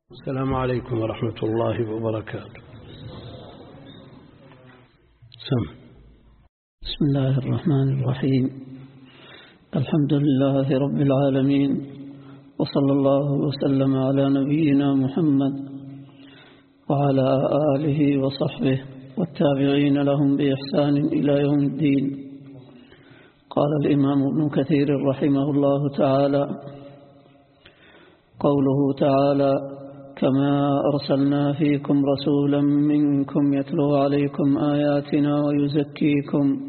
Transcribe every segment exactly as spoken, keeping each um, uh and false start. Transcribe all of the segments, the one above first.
السلام عليكم ورحمة الله وبركاته. سم. بسم الله الرحمن الرحيم. الحمد لله رب العالمين، وصلى الله وسلم على نبينا محمد وعلى آله وصحبه والتابعين لهم بإحسان إلى يوم الدين. قال الإمام ابن كثير رحمه الله تعالى: قوله تعالى: كما أرسلنا فيكم رسولا منكم يتلو عليكم آياتنا ويزكيكم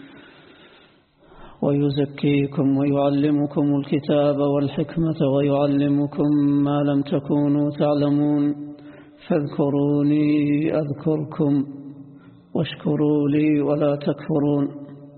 ويزكيكم ويعلمكم الكتاب والحكمة ويعلمكم ما لم تكونوا تعلمون فاذكروني أذكركم واشكروا لي ولا تكفرون.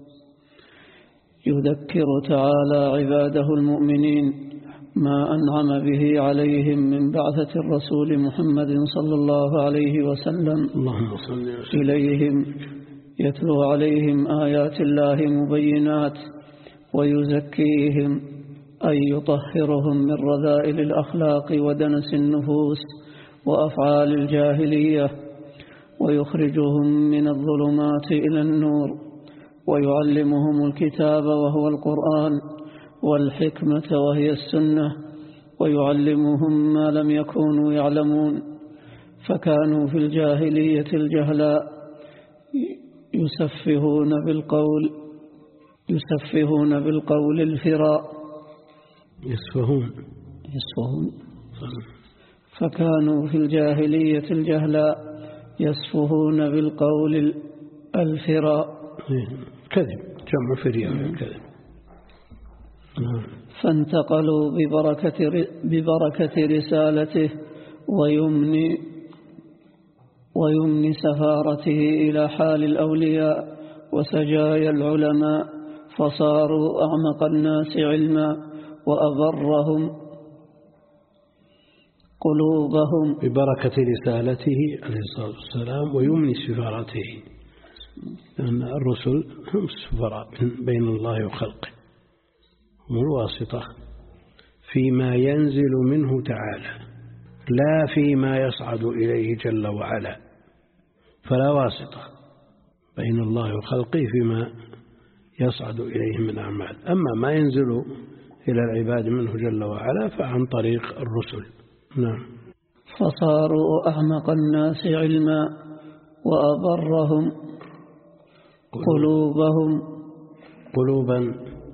يذكر تعالى عباده المؤمنين ما أنعم به عليهم من بعثة الرسول محمد صلى الله عليه وسلم إليهم، يتلو عليهم آيات الله مبينات ويزكيهم أي يطهرهم من رذائل الأخلاق ودنس النفوس وأفعال الجاهلية، ويخرجهم من الظلمات إلى النور، ويعلمهم الكتاب وهو القرآن والحكمة وهي السنة، ويعلمهم ما لم يكونوا يعلمون، فكانوا في الجاهلية الجهلاء يسفهون بالقول يسفهون بالقول الفراء يسفهون يسفهون فكانوا في الجاهلية الجهلاء يسفهون بالقول الفراء. كذب، جمع فرياء كذب. فانتقلوا ببركة, ببركة رسالته ويمن, ويمن سفارته إلى حال الأولياء وسجايا العلماء، فصاروا أعمق الناس علما وأبرهم قلوبهم ببركة رسالته عليه الصلاة والسلام ويمن سفارته، لأن الرسل هم السفراء بين الله وخلقه، هم الواسطة فيما ينزل منه تعالى لا فيما يصعد إليه جل وعلا، فلا واسطة بين الله وخلقه فيما يصعد إليه من أعمال. أما ما ينزل إلى العباد منه جل وعلا فعن طريق الرسل. نعم. فصاروا أعمق الناس علما وأبرهم قلوبهم قلوبا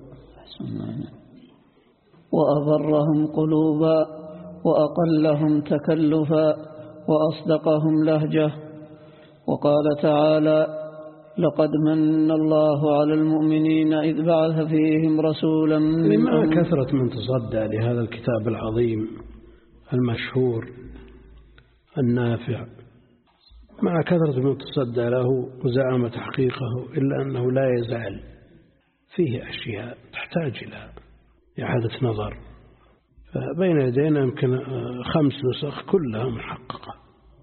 وأبرهم قلوبا وأقلهم تكلفا وأصدقهم لهجة. وقال تعالى: لقد من الله على المؤمنين إذ بعث فيهم رسولا من مع كثرة من تصدى لهذا الكتاب العظيم المشهور النافع، مع كثرة من تصدى له وزعم تحقيقه، إلا أنه لا يزال فيه أشياء تحتاج إلى إعادة نظر. فبين يدينا يمكن خمس نسخ كلها محققة،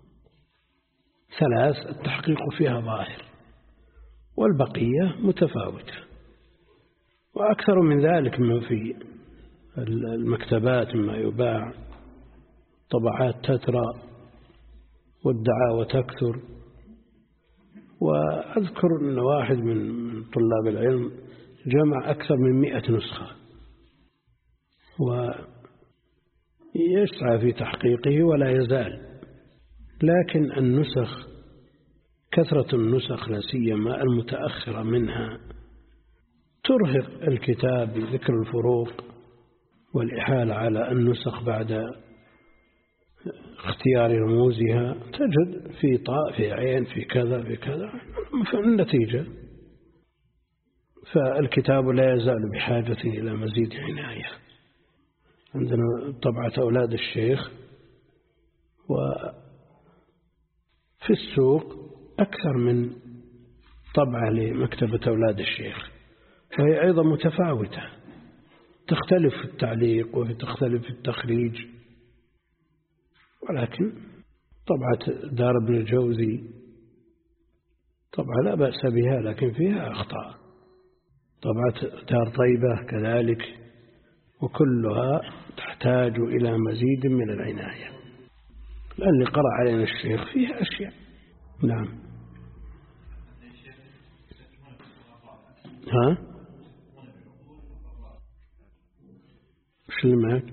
ثلاث التحقيق فيها ظاهر والبقية متفاوتة، وأكثر من ذلك من في المكتبات مما يباع طبعات تترى والدعاوى تكثر. وأذكر أن واحد من طلاب العلم جمع أكثر من مئة نسخة ويسعى في تحقيقه ولا يزال، لكن النسخ كثرة النسخ لا سيما المتأخرة منها ترهق الكتاب بذكر الفروق والإحالة على النسخ بعد اختيار رموزها، تجد في طاء في عين في كذا في كذا، فالنتيجة فالكتاب لا يزال بحاجة إلى مزيد عناية. عندنا طبعة أولاد الشيخ، وفي السوق أكثر من طبعة لمكتبة أولاد الشيخ، وهي أيضا متفاوتة، تختلف في التعليق وتختلف في التخريج، ولكن طبعة دار ابن الجوزي طبعا لا بأس بها، لكن فيها أخطاء. طبعة دار طيبة كذلك، وكلها تحتاج إلى مزيد من العناية. اللي قرأ علينا الشيخ فيها أشياء. نعم. ها وش اللي معك؟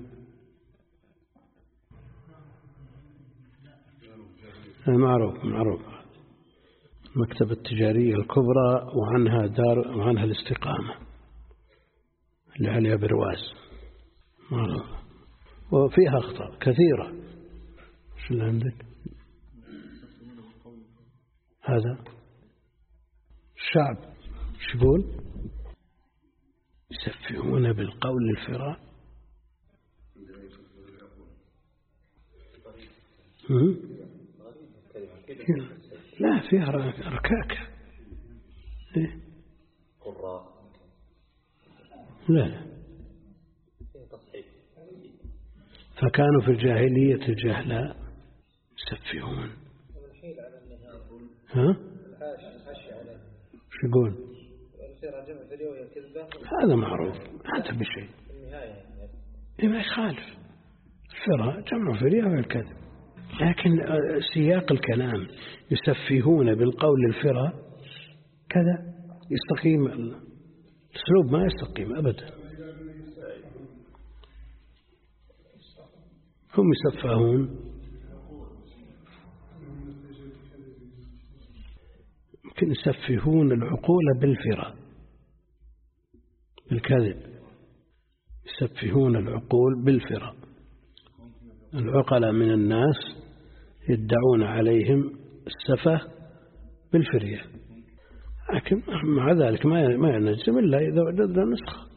معروف معروف المكتبة التجارية الكبرى وعنها دار وعنها الاستقامة اللي عليها برواز معروف، وفيها أخطاء كثيرة. شو اللي عندك؟ هذا الشعب شو يقول؟ يسفهون بالقول الفراء. لا فيها ركاكة. إيه؟ لا لا فكانوا في الجاهلية جهلا يسفهون. ها شو يقول؟ هذا معروف هذا بشيء ما يخالف. الفراء جمع فرية والكذب، لكن سياق الكلام يسفهون بالقول الفراء كذا يستقيم الأسلوب ما يستقيم أبدا. هم يسفهون يمكن يسفهون العقول بالفراء بالكذب، يسفهون العقول بالفراء. العقلاء من الناس يدعون عليهم السفه بالفرية، لكن مع ذلك ما ما ينجم إلا إذا وجدنا نسخة.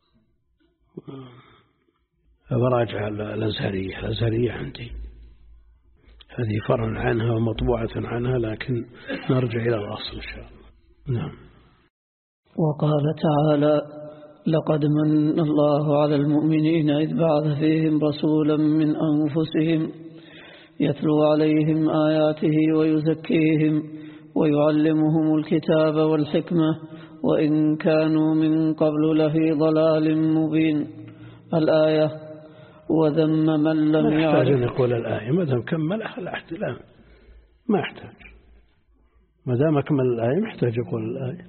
براجع الأزهرية الأزهرية عندي هذه فرع عنها ومطبوعة عنها، لكن نرجع إلى الأصل إن شاء الله. نعم. وقال تعالى: لقد من الله على المؤمنين إذ بعث فيهم رسولا من أنفسهم يتلو عليهم آياته ويزكيهم ويعلمهم الكتاب والحكمة وإن كانوا من قبل لفي ضلال مبين. الآية. وذم من لم يعرف. ما يحتاج أن يقول الآية ما دام كملها لا احتلام، ما يحتاج ما دام أكمل الآية ما يحتاج يقول الآية.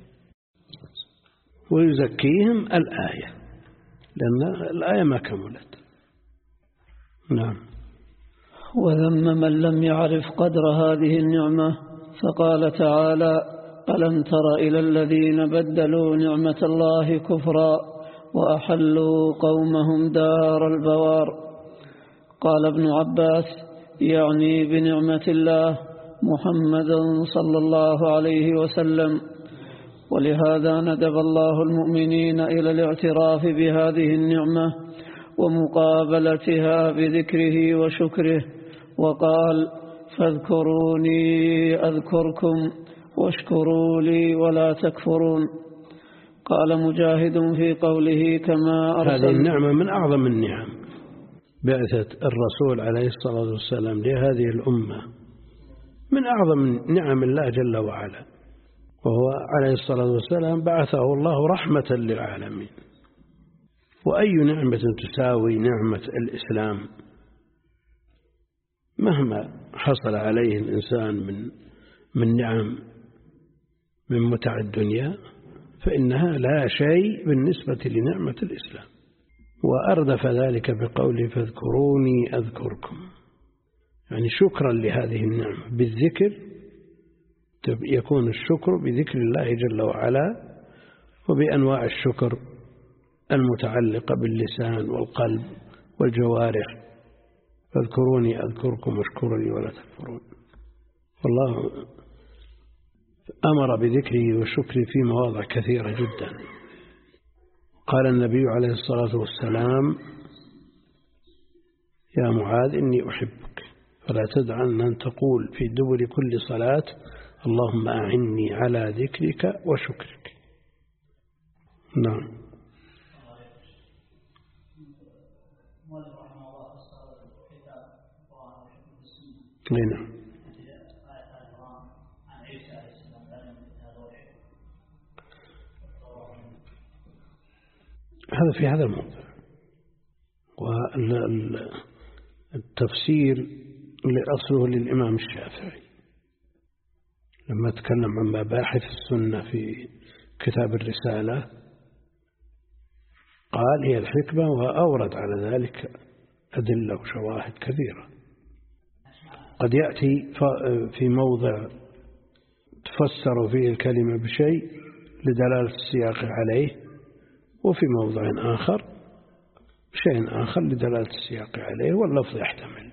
ويزكيهم الآية لأن الآية ما كملت. نعم. وذم من لم يعرف قدر هذه النعمة فقال تعالى: ألم تر إلى الذين بدلوا نعمة الله كفرا وأحلوا قومهم دار البوار. قال ابن عباس: يعني بنعمة الله محمدا صلى الله عليه وسلم. ولهذا ندب الله المؤمنين إلى الاعتراف بهذه النعمة ومقابلتها بذكره وشكره، وقال: فاذكروني أذكركم واشكروا لي ولا تكفرون. قال مجاهد في قوله: كما أرسل. هذه النعمة من أعظم النعم، بعثة الرسول عليه الصلاة والسلام لهذه الأمة من أعظم نعم الله جل وعلا، وهو عليه الصلاة والسلام بعثه الله رحمة للعالمين. وأي نعمة تساوي نعمة الإسلام مهما حصل عليه الإنسان من من نعم من متع الدنيا فإنها لا شيء بالنسبة لنعمة الإسلام. وأردف ذلك بقوله: فاذكروني أذكركم، يعني شكرا لهذه النعمة. بالذكر يكون الشكر بذكر الله جل وعلا وبأنواع الشكر المتعلقة باللسان والقلب والجوارح. فاذكروني أذكركم واشكروا لي ولا تكفرون. والله أمر بذكره والشكر في مواضع كثيرة جدا. قال النبي عليه الصلاة والسلام: يا معاذ إني أحبك فلا تدعن أن تقول في دبر كل صلاة اللهم أعني على ذكرك وشكرك. نعم. نعم. هذا في هذا الموضوع. والتفسير لأصله للإمام الشافعي لما تكلم عن مباحث السنة في كتاب الرسالة قال هي الحكمة، وأورد على ذلك أدلة وشواهد كثيرة. قد يأتي في موضع تفسر فيه الكلمة بشيء لدلالة السياق عليه، وفي موضع آخر بشيء آخر لدلالة السياق عليه، واللفظ يحتمل.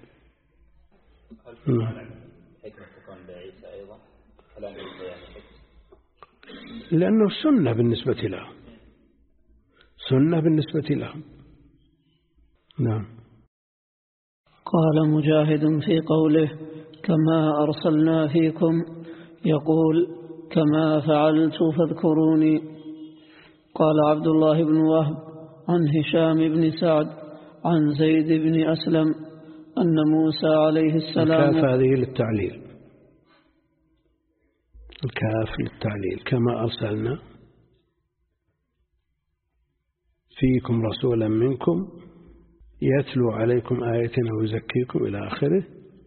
لأنه سنة بالنسبة له، سنة بالنسبة له. نعم. قال مجاهد في قوله كما أرسلنا فيكم يقول كما فعلت فاذكروني. قال عبد الله بن وهب عن هشام بن سعد عن زيد بن أسلم أن موسى عليه السلام. الكاف هذه للتعليل، الكاف للتعليل. كما أرسلنا فيكم رسولا منكم يتلو عليكم آياتنا ويزكيكم إلى آخره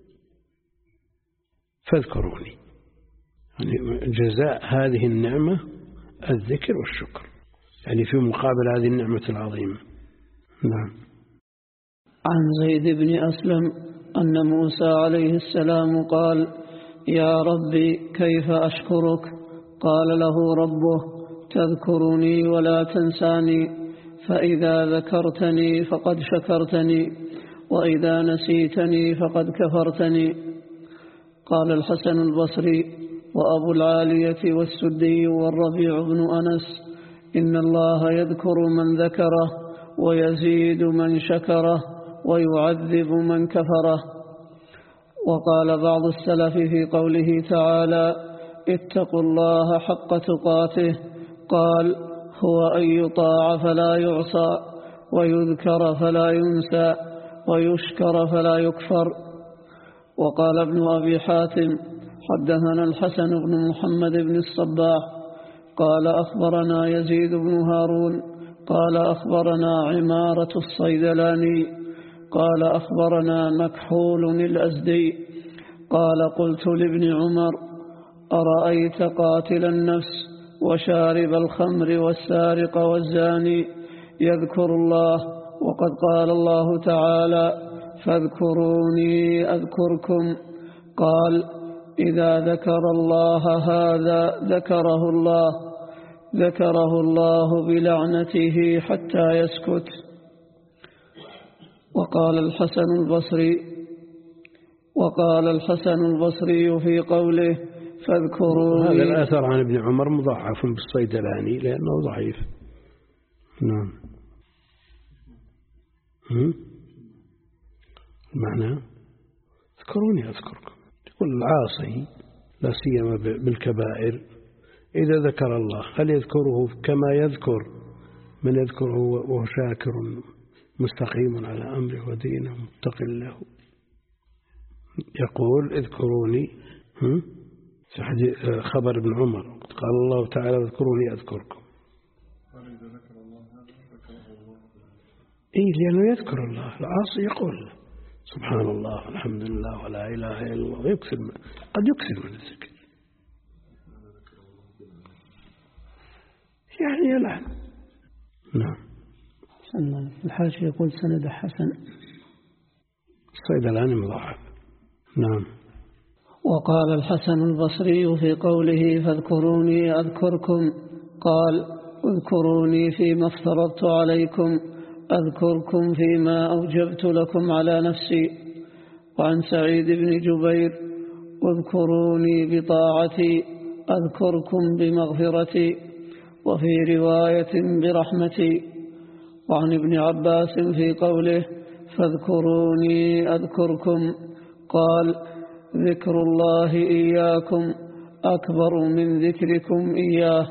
فاذكروني، يعني جزاء هذه النعمة الذكر والشكر، يعني في مقابل هذه النعمة العظيمة. نعم. عن زيد بن أسلم أن موسى عليه السلام قال يا ربي كيف أشكرك؟ قال له ربه تذكرني ولا تنساني، فإذا ذكرتني فقد شكرتني، وإذا نسيتني فقد كفرتني. قال الحسن البصري وأبو العالية والسدي والربيع بن أنس إن الله يذكر من ذكره ويزيد من شكره ويعذب من كفره. وقال بعض السلف في قوله تعالى اتقوا الله حق تقاته قال هو أن يطاع فلا يعصى، ويذكر فلا ينسى، ويشكر فلا يكفر. وقال ابن أبي حاتم حدثنا الحسن بن محمد بن الصباح قال أخبرنا يزيد بن هارون قال أخبرنا عمارة الصيدلاني قال أخبرنا مكحول الأزدي قال قلت لابن عمر أرأيت قاتل النفس وشارب الخمر والسارق والزاني يذكر الله وقد قال الله تعالى فاذكروني أذكركم؟ قال إذا ذكر الله هذا ذكره الله ذكره الله بلعنته حتى يسكت. وقال الحسن البصري وقال الحسن البصري في قوله فاذكروني. هذا الأثر عن ابن عمر مضاعف بالصيدلاني لأنه ضعيف. نعم. المعنى اذكروني أذكركم، يقول العاصي لا سيما بالكبائر إذا ذكر الله هل يذكره كما يذكر من يذكره وهو شاكر مستقيم على أمره ودينه متق له؟ يقول اذكروني في حديث خبر ابن عمر قال الله تعالى اذكروني أذكركم. إيه لأنه يذكر الله. العاصي يقول سبحان الله والحمد لله ولا إله إلا الله، ويكثر قد يكثر من الذكر يعني يلعن. نعم. الحاشي يقول سند حسن. الصيدلاني مضاعف. نعم. وقال الحسن البصري في قوله فاذكروني أذكركم قال اذكروني فيما افترضت عليكم أذكركم فيما أوجبت لكم على نفسي. وعن سعيد بن جبير اذكروني بطاعتي أذكركم بمغفرتي، وفي رواية برحمتي. وعن ابن عباس في قوله فاذكروني أذكركم قال ذكر الله إياكم أكبر من ذكركم إياه.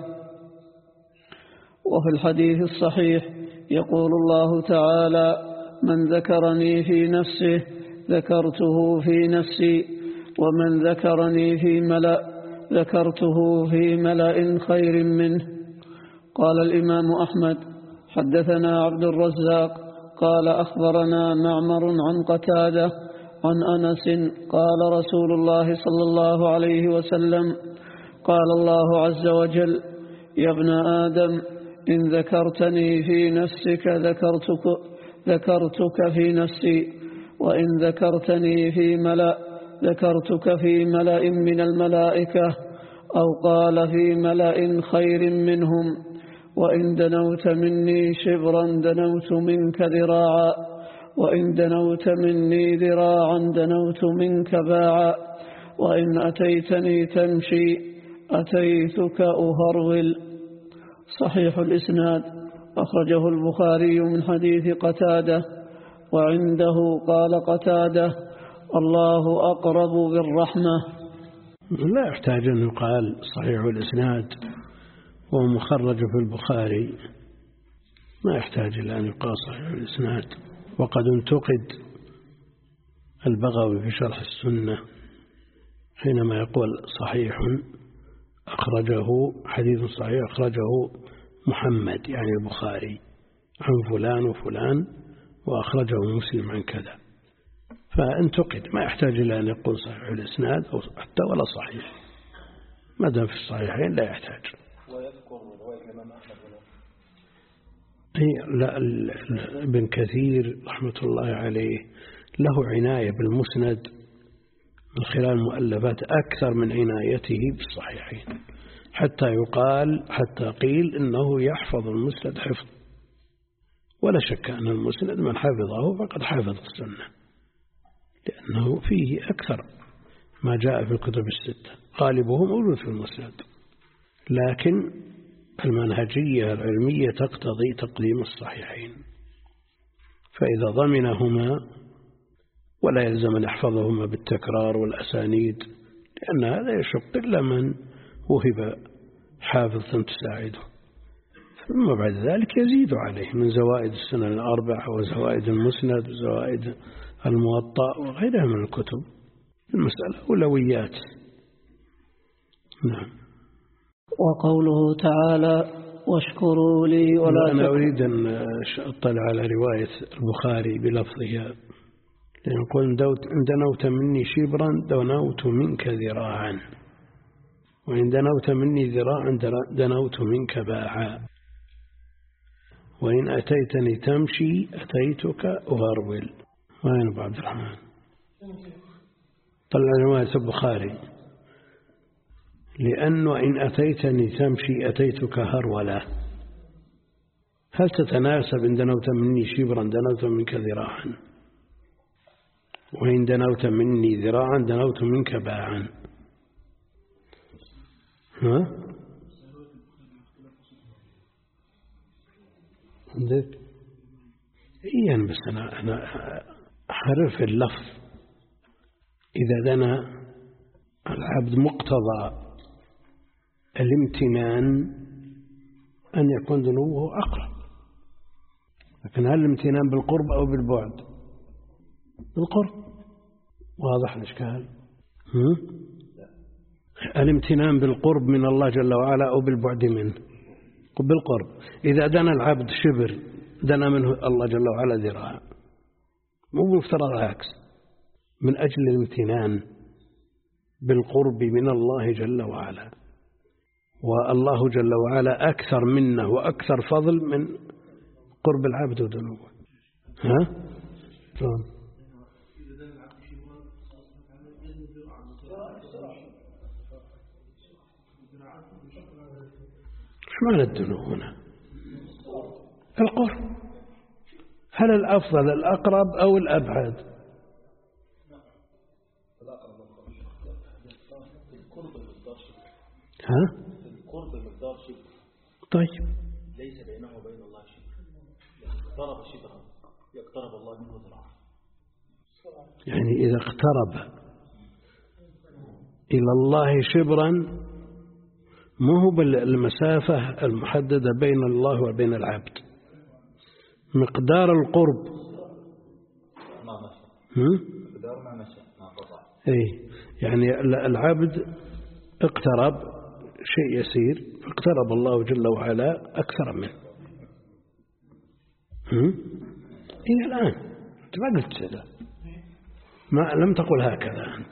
وفي الحديث الصحيح يقول الله تعالى من ذكرني في نفسه ذكرته في نفسي، ومن ذكرني في ملأ ذكرته في ملأ خير منه. قال الإمام أحمد حدثنا عبد الرزاق قال أخبرنا معمر عن قتادة عن أنس قال رسول الله صلى الله عليه وسلم قال الله عز وجل يا ابن آدم إن ذكرتني في نفسك ذكرتك, ذكرتك في نفسي وإن ذكرتني في ملأ ذكرتك في ملأ من الملائكة أو قال في ملأ خير منهم وإن دنوت مني شبرا دنوت منك ذراعا وإن دنوت مني ذراعا دنوت منك باعا وإن أتيتني تمشي أتيتك أهرول. صحيح الإسناد، أخرجه البخاري من حديث قتادة، وعنده قال قتادة الله أقرب بالرحمة. لا يحتاج أن يقال صحيح الإسناد ومخرج في البخاري، ما يحتاج إلى أن يقال صحيح الإسناد. وقد انتقد البغوي في شرح السنة حينما يقول صحيح أخرجه حديث صحيح أخرجه محمد يعني البخاري عن فلان وفلان وأخرجه مسلم عن كذا، فانتقد، ما يحتاج إلى أن يقول صحيح الإسناد أو حتى ولا صحيح، ما دام في الصحيحين لا يحتاج. ويذكر رواية الإمام أحمد لا ابن كثير رحمة الله عليه له عناية بالمسند من خلال المؤلفات أكثر من عنايته بالصحيحين، حتى يقال حتى قيل إنه يحفظ المسند حفظ، ولا شك أن المسند من حفظه فقد حفظ السنة، لأنه فيه أكثر ما جاء في الكتب الستة، غالبه موجود في المسند، لكن المنهجية العلمية تقتضي تقديم الصحيحين، فإذا ضمنهما ولا يلزم أن يحفظهما بالتكرار والأسانيد، لأن هذا يشق إلا من وهب حافظة تساعده، ثم بعد ذلك يزيد عليه من زوائد السنن الأربعة وزوائد المسند وزوائد الموطأ وغيرها من الكتب. المسألة أولويات. نعم. وقوله تعالى واشكروا لي ولا أنا أريد أن أطلع على رواية البخاري بلفظها، لأن يقول إن دنوت مني شبرا دنوت منك ذراعا، وإن دنوت مني ذراعا دنوت منك باعا، وإن أتيتني تمشي أتيتك أهرول. وين أبو عبد الرحمن؟ طلع رواية البخاري لأنه إن أتيتني تمشي أتيتك هرولا، هل تتناسب إن دنوت مني شبرا دنوت منك ذراعا، وإن دنوت مني ذراعا دنوت منك باعا؟ ها؟ عندك؟ إيه بس أنا أنا أحرف اللفظ. إذا دنا العبد مقتضى الامتنان أن يكون دنوه أقرب، لكن هل الامتنان بالقرب أو بالبعد؟ بالقرب. واضح الإشكال؟ الامتنان بالقرب من الله جل وعلا أو بالبعد منه؟ بالقرب. إذا دنا العبد شبر دنا منه الله جل وعلا ذراع، مو مفترض العكس، من أجل الامتنان بالقرب من الله جل وعلا، والله جل وعلا أكثر منه وأكثر فضل من قرب العبد ودنوه. ها؟ شلون؟ شو معنى الدنو هنا؟ القرب. هل الأفضل الأقرب أو الأبعد؟ ها؟ القرب مقدار شبر. طيب. ليس بينه وبين الله شبر. اقترب شبرا يقترب الله منه ذراعا. يعني إذا اقترب إلى الله شبرا ما هو بالمسافة المحددة بين الله وبين العبد، مقدار القرب. ما مشى. مقدار ما مشى ما قطع. إيه يعني العبد اقترب شيء يسير فاقترب الله جل وعلا أكثر منه. إيه الآن أنت ما قلت كذا. ما لم تقل هكذا أنت.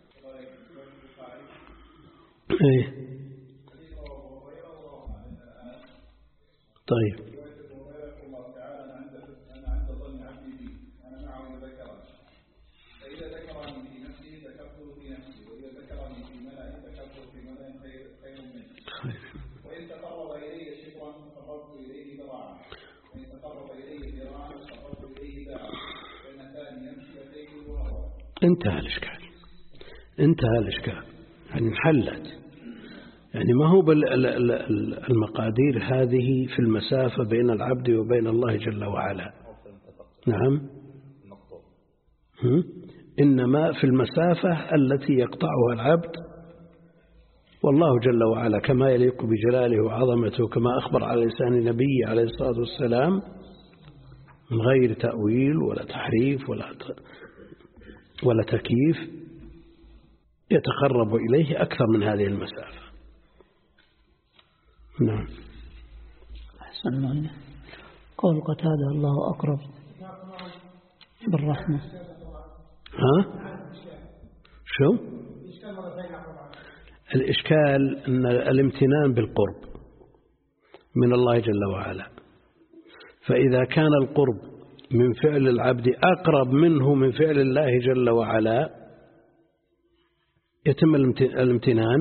إيه طيب انتهى الإشكال انتهى الإشكال يعني انحلت. يعني ما هو بالمقادير هذه في المسافة بين العبد وبين الله جل وعلا. نعم إنما في المسافة التي يقطعها العبد، والله جل وعلا كما يليق بجلاله وعظمته كما أخبر على لسان نبيه عليه الصلاة والسلام من غير تأويل ولا تحريف ولا ولا تكييف، يتقرب إليه أكثر من هذه المسافة. نعم. أحسن الله. قول قتادة الله أقرب بالرحمة. ها شو الإشكال؟ أن الامتنان بالقرب من الله جل وعلا، فإذا كان القرب من فعل العبد أقرب منه من فعل الله جل وعلا يتم الامتنان.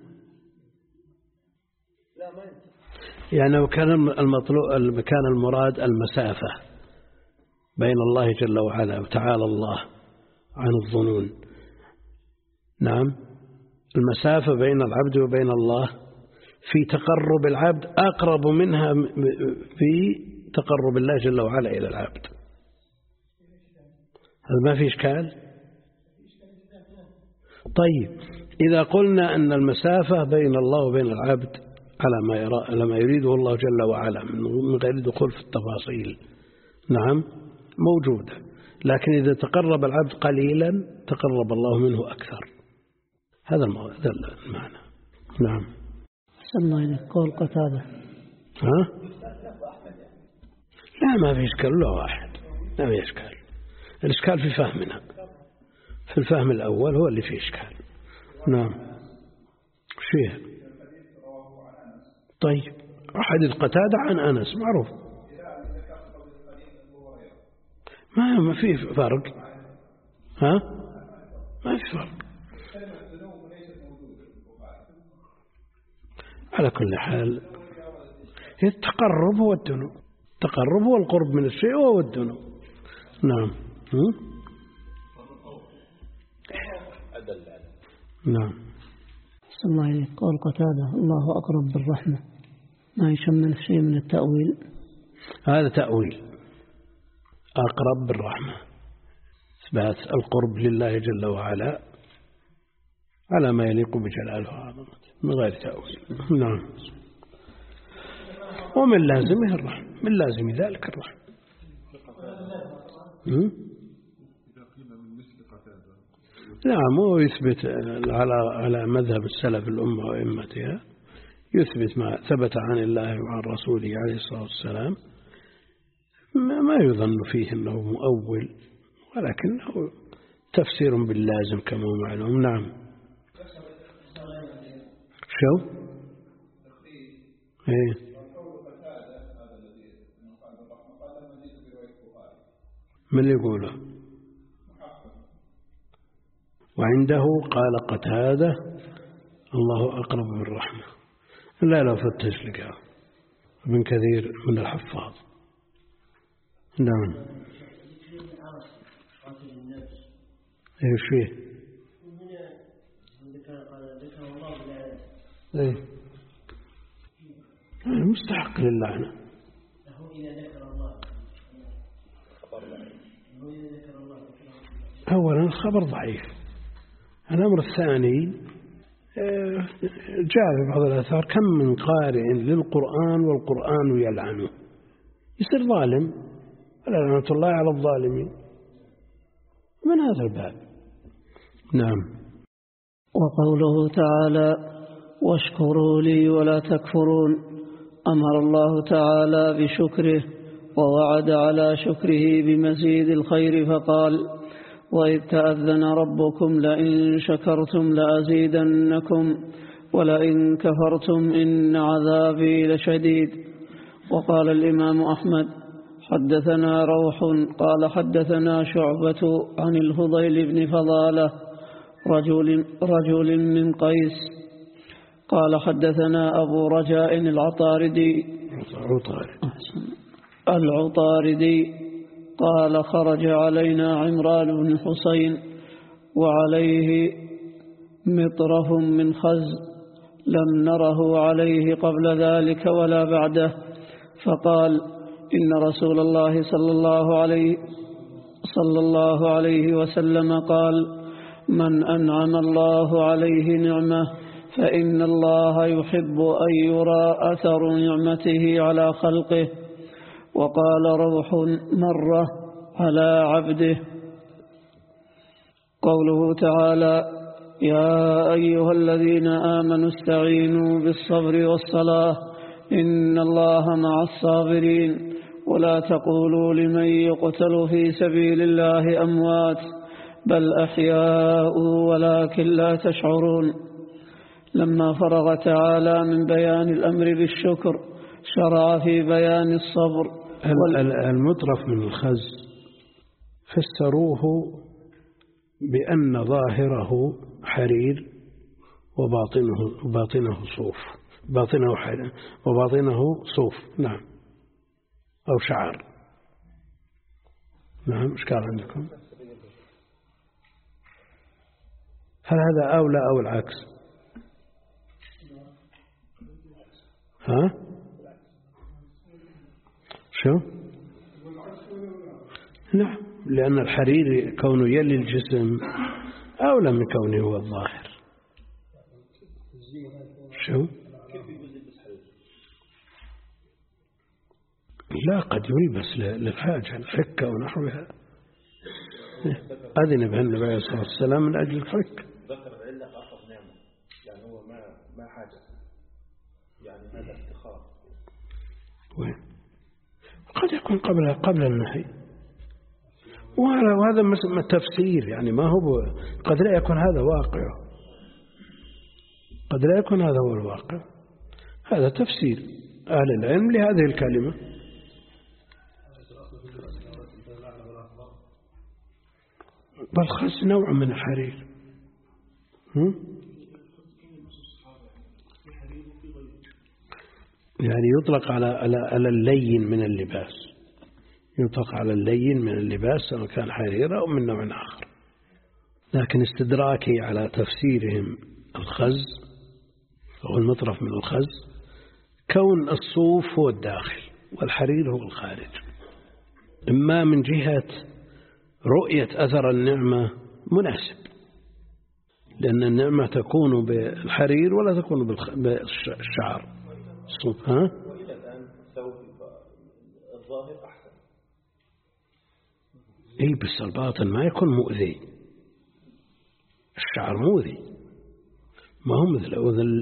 يعني لو كان المطلوب كان المراد المسافة بين الله جل وعلا وتعالى الله عن الظنون. نعم المسافة بين العبد وبين الله في تقرب العبد أقرب منها في تقرب الله جل وعلا إلى العبد. هذا ما في إشكال. طيب إذا قلنا أن المسافة بين الله وبين العبد على ما يرى على ما يريده الله جل وعلا من غير دخول في التفاصيل، نعم موجودة، لكن إذا تقرب العبد قليلا تقرب الله منه أكثر. هذا المعنى. نعم. أحسن الله إليك. قول قتادة. ها؟ لا ما في إشكال ولا واحد، ما في إشكال. الإشكال في فهمنا، في الفهم الأول هو اللي فيه إشكال. نعم. شيء. طيب حديث قتادة عن أنس معروف، ما ما في فرق. ها؟ ما في فرق. على كل حال التقرب هو الدنو، التقرب هو القرب من الشيء وهو الدنو. نعم. نعم. صلى الله عليه. قول قتادة الله أقرب بالرحمة، ما يشمل شيء من التأويل. هذا تأويل. أقرب بالرحمة إثبات القرب لله جل وعلا على ما يليق بجلاله وعظمته من غير تأويل. نعم. ومن لازمه الرحمة، من لازم ذلك الرحمة. نعم. هو يثبت على على مذهب السلف الأمة وإمتها، يثبت ما ثبت عن الله وعن رسوله عليه الصلاة والسلام، ما يظن فيه أنه مؤول، ولكنه تفسير باللازم كما هو معلوم. نعم. شو؟ ايه من اللي يقوله؟ وعنده قال قتادة الله أقرب بالرحمة. لا لا فتش لك ابن كثير من الحفاظ. نعم. ايش فيه؟ ايه مستحق للعنة. أولا الخبر ضعيف. الأمر الثاني جاء في بعض الآثار كم من قارئ للقرآن والقرآن يلعنه، يصير ظالم، لعنة الله على الظالمين من هذا الباب. نعم. وقوله تعالى واشكروا لي ولا تكفرون، أمر الله تعالى بشكره ووعد على شكره بمزيد الخير فقال وإذ تأذن ربكم لئن شكرتم لأزيدنكم ولئن كفرتم إن عذابي لشديد. وقال الإمام أحمد حدثنا روح قال حدثنا شعبة عن الفضيل بن فضالة رجل, رجل من قيس قال حدثنا أبو رجاء العطاردي العطاردي قال خرج علينا عمران بن حسين وعليه مطرف من خز لم نره عليه قبل ذلك ولا بعده، فقال إن رسول الله صلى الله عليه صلى الله عليه وسلم قال من أنعم الله عليه نعمة فإن الله يحب أن يرى أثر نعمته على خلقه. وقال روح مرة على عبده. قوله تعالى يا أيها الذين آمنوا استعينوا بالصبر والصلاة إن الله مع الصابرين ولا تقولوا لمن يقتل في سبيل الله أموات بل أحياء ولكن لا تشعرون. لما فرغ تعالى من بيان الأمر بالشكر شرع في بيان الصبر. المطرف من الخز فسروه بأن ظاهره حرير وباطنه باطنه صوف باطنه حرير وباطنه صوف نعم أو شعر. نعم إيش قال عندكم؟ هل هذا أولى أو العكس؟ ها؟ شو؟ نعم لأن الحرير كونه يلي الجسم أولى من كونه هو الظاهر. شو؟ لا قد يلبس للحاجة الحكة ونحوها. أذن به النبي عليه الصلاة والسلام من أجل الحك. ذكر العلة أخذ نعمة يعني هو ما ما حاجة يعني هذا افتخار. وين؟ قد يكون قبل قبل النهي وهذا مثل تفسير يعني ما هو قد لا يكون هذا واقعه قد لا يكون هذا هو الواقع. هذا تفسير أهل العلم لهذه الكلمة. بالخس نوع من الحرير يعني يطلق على على اللين من اللباس يطلق على اللين من اللباس سواء كان حرير أو من نوع آخر. لكن استدراكي على تفسيرهم الخز أو المطرف من الخز كون الصوف هو الداخل والحرير هو الخارج، إما من جهة رؤية أثر النعمة مناسب لأن النعمة تكون بالحرير ولا تكون بالشعر الصوف. ها؟ وإلى الآن ثوب الظاهر أحسن. إيه بس الباطن ما يكون مؤذي. الشعر مؤذي ما هو مثل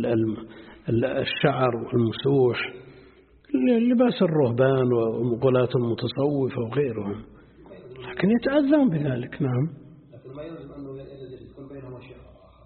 الشعر والمسوح لباس الرهبان وغلاة المتصوفة وغيرهم لكن يتأذون بذلك. نعم لكن ما يلزم أنه يكون بينهما شيء آخر.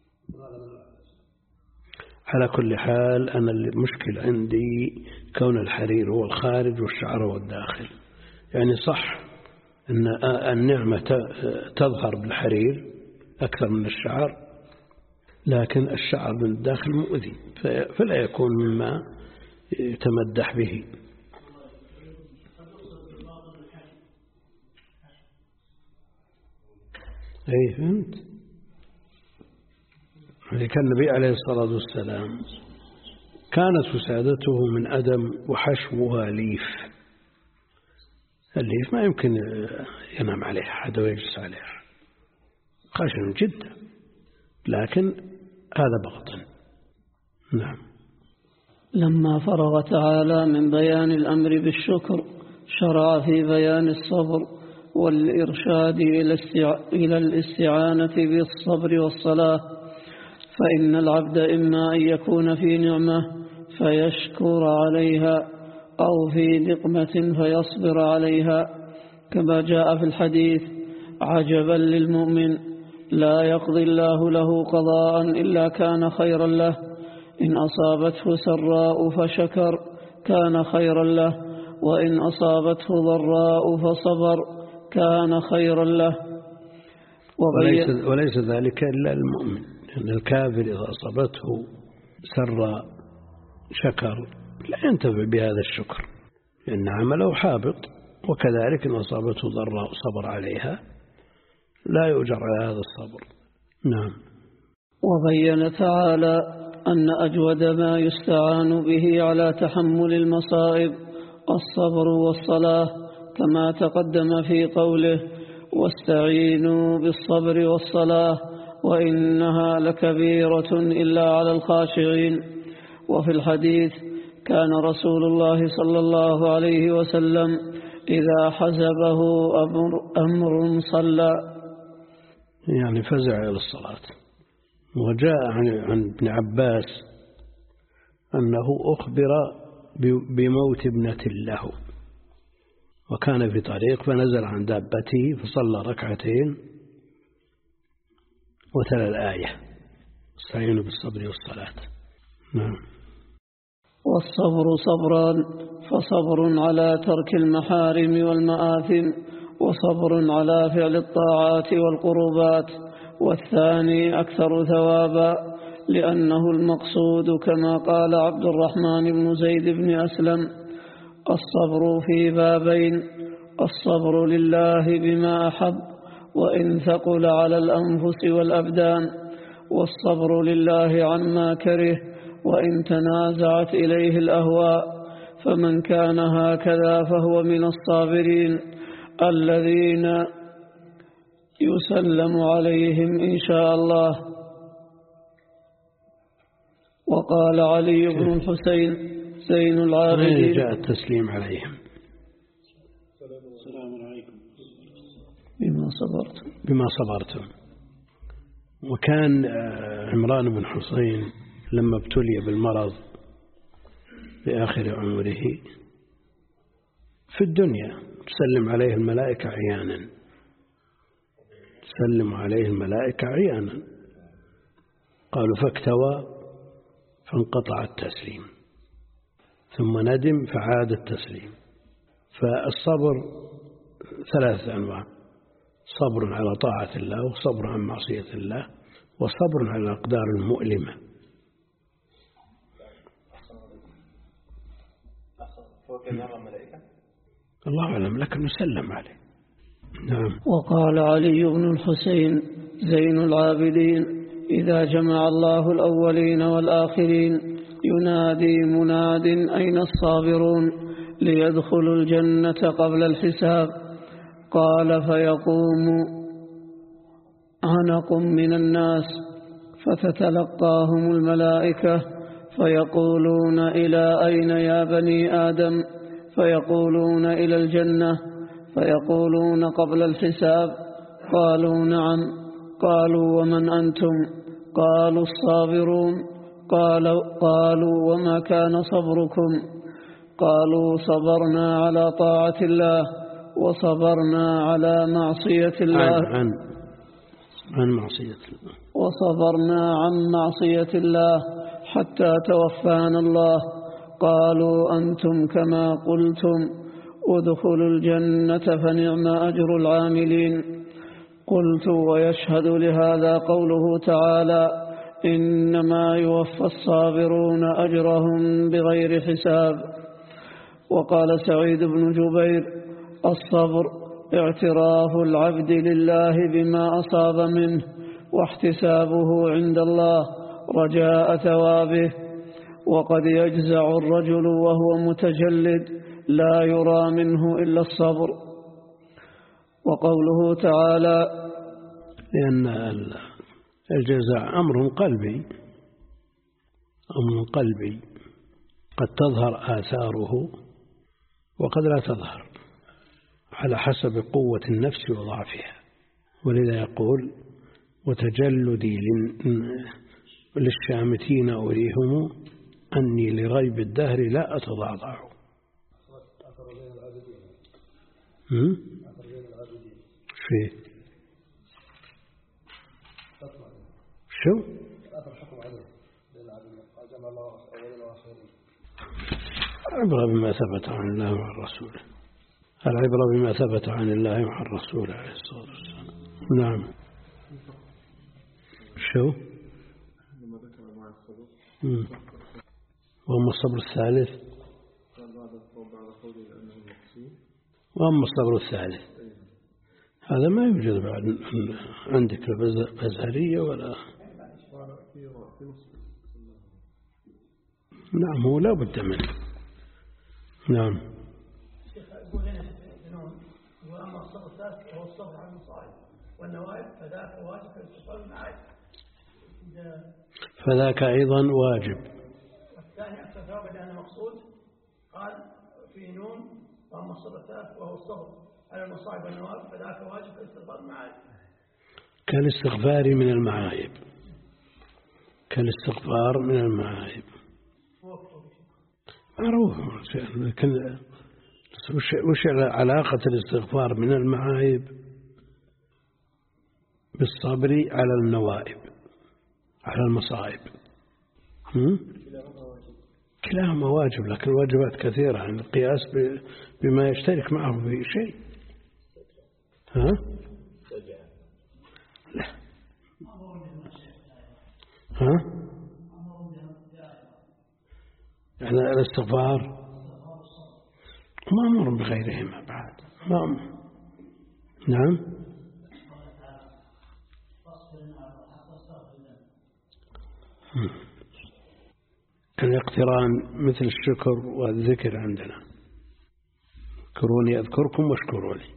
على كل حال أنا المشكلة عندي كون الحرير هو الخارج والشعر هو الداخل. يعني صح أن النعمة تظهر بالحرير أكثر من الشعر لكن الشعر من الداخل مؤذي فلا يكون مما يتمدح به. أي فهمت. كان النبي عليه الصلاة والسلام كانت وسادته من أدم وحشوها ليف. الليف ما يمكن ينام عليها أحد ويجلس عليها خشن جدا لكن هذا باطن. نعم. لما فرغ تعالى من بيان الأمر بالشكر شرع في بيان الصبر والإرشاد إلى الاستعانة بالصبر والصلاة. فإن العبد إما أن يكون في نعمة فيشكر عليها أو في نقمة فيصبر عليها كما جاء في الحديث عجبا للمؤمن لا يقضي الله له قضاء إلا كان خيرا له إن أصابته سراء فشكر كان خيرا له وإن أصابته ضراء فصبر كان خيرا له. وليس, وليس ذلك إلا المؤمن، لأن الكافر إذا أصابته سراء شكر لا ينتفع بهذا الشكر لأن عمله حابط، وكذلك إن أصابته ضراء صبر عليها لا يؤجر على هذا الصبر. نعم. وبين تعالى أن أجود ما يستعان به على تحمل المصائب الصبر والصلاة، كما تقدم في قوله واستعينوا بالصبر والصلاة وإنها لكبيرة إلا على الخاشعين. وفي الحديث كان رسول الله صلى الله عليه وسلم إذا حزبه أمر, أمر صلى، يعني فزع إلى الصلاة. وجاء عن ابن عباس أنه أخبر بموت ابنة له، وكان في طريق فنزل عن دابته فصلى ركعتين وتلا الآية استعينوا بالصبر والصلاة. نعم. والصبر صبران، فصبر على ترك المحارم والمآثم، وصبر على فعل الطاعات والقربات، والثاني أكثر ثوابا لأنه المقصود كما قال عبد الرحمن بن زيد بن أسلم الصبر في بابين: الصبر لله بما أحب وإن ثقل على الأنفس والأبدان، والصبر لله عما كره وإن تنازعت إليه الأهواء، فمن كان هكذا فهو من الصابرين الذين يسلم عليهم إن شاء الله. وقال علي بن الحسين زين العابدين جاء التسليم عليهم السلام عليكم بما صبرتم بما صبرتم. وكان عمران بن حسين لما ابتلي بالمرض في آخر عمره في الدنيا تسلم عليه الملائكة عيانا، تسلم عليه الملائكة عيانا، قالوا فاكتوى فانقطع التسليم، ثم ندم فعاد التسليم. فالصبر ثلاثة أنواع: صبر على طاعة الله، وصبر عن معصية الله، وصبر على الأقدار المؤلمة. الله أعلم لكن نسلم عليه. نعم. وقال علي بن الحسين زين العابدين: إذا جمع الله الأولين والآخرين ينادي مناد أين الصابرون ليدخلوا الجنة قبل الحساب، قال فيقوم عنق من الناس فتتلقاهم الملائكة فيقولون إلى أين يا بني آدم؟ فيقولون إلى الجنة. فيقولون قبل الحساب؟ قالوا نعم. قالوا ومن أنتم؟ قالوا الصابرون. قالوا, قالوا وما كان صبركم؟ قالوا صبرنا على طاعة الله وصبرنا على معصية الله عن, عن, عن معصية الله وصبرنا عن معصية الله حتى توفانا الله. قالوا أنتم كما قلتم ادخلوا الجنة فنعم أجر العاملين. قلت ويشهد لهذا قوله تعالى: إنما يوفى الصابرون أجرهم بغير حساب. وقال سعيد بن جبير: الصبر اعتراف العبد لله بما أصاب منه واحتسابه عند الله رجاء ثوابه. وقد يجزع الرجل وهو متجلد لا يرى منه إلا الصبر. وقوله تعالى: لأن الجزاء أمر قلبي، أمر قلبي قد تظهر آثاره وقد لا تظهر على حسب قوة النفس وضعفها. ولذا يقول: وتجلدي للشامتين أريهم أني لغيب الدهر لا أتضعضع. شيء شو؟ العبرة بما ثبت عن الله وعن رسوله. العبرة بما ثبت عن الله وعن رسوله عليه الصلاة والسلام. نعم. شو؟ مم. وأما الصبر الثالث وأما الصبر الثالث هذا ما يوجد بعد عندك الأزهرية ولا. نعم هو لا بد منه. نعم. وأما الصبر الثالث هو الصبر على المصائب والنوائب فذاك واجب الاتصال بالمعاد. فذاك أيضا واجب. والثاني أكثر ثوابا لأنه مقصود قال في نون وأما الصبر الثالث وهو الصبر على المصائب والنوائب فذاك واجب الاتصال بالمعاد. كالاستغفار من المعايب. كالاستغفار من المعايب. معروف. لكن وش علاقة الاستغفار من المعايب بالصبر على النوائب على المصائب؟ كلاهما واجب، لكن الواجبات كثيرة عن القياس بما يشترك معه في شيء. ها؟ لا. ها؟ يعني الاستغفار مأمور بغيرهما بعد. مأمور. نعم. الاقتران مثل الشكر والذكر عندنا. اذكروني أذكركم واشكروا لي.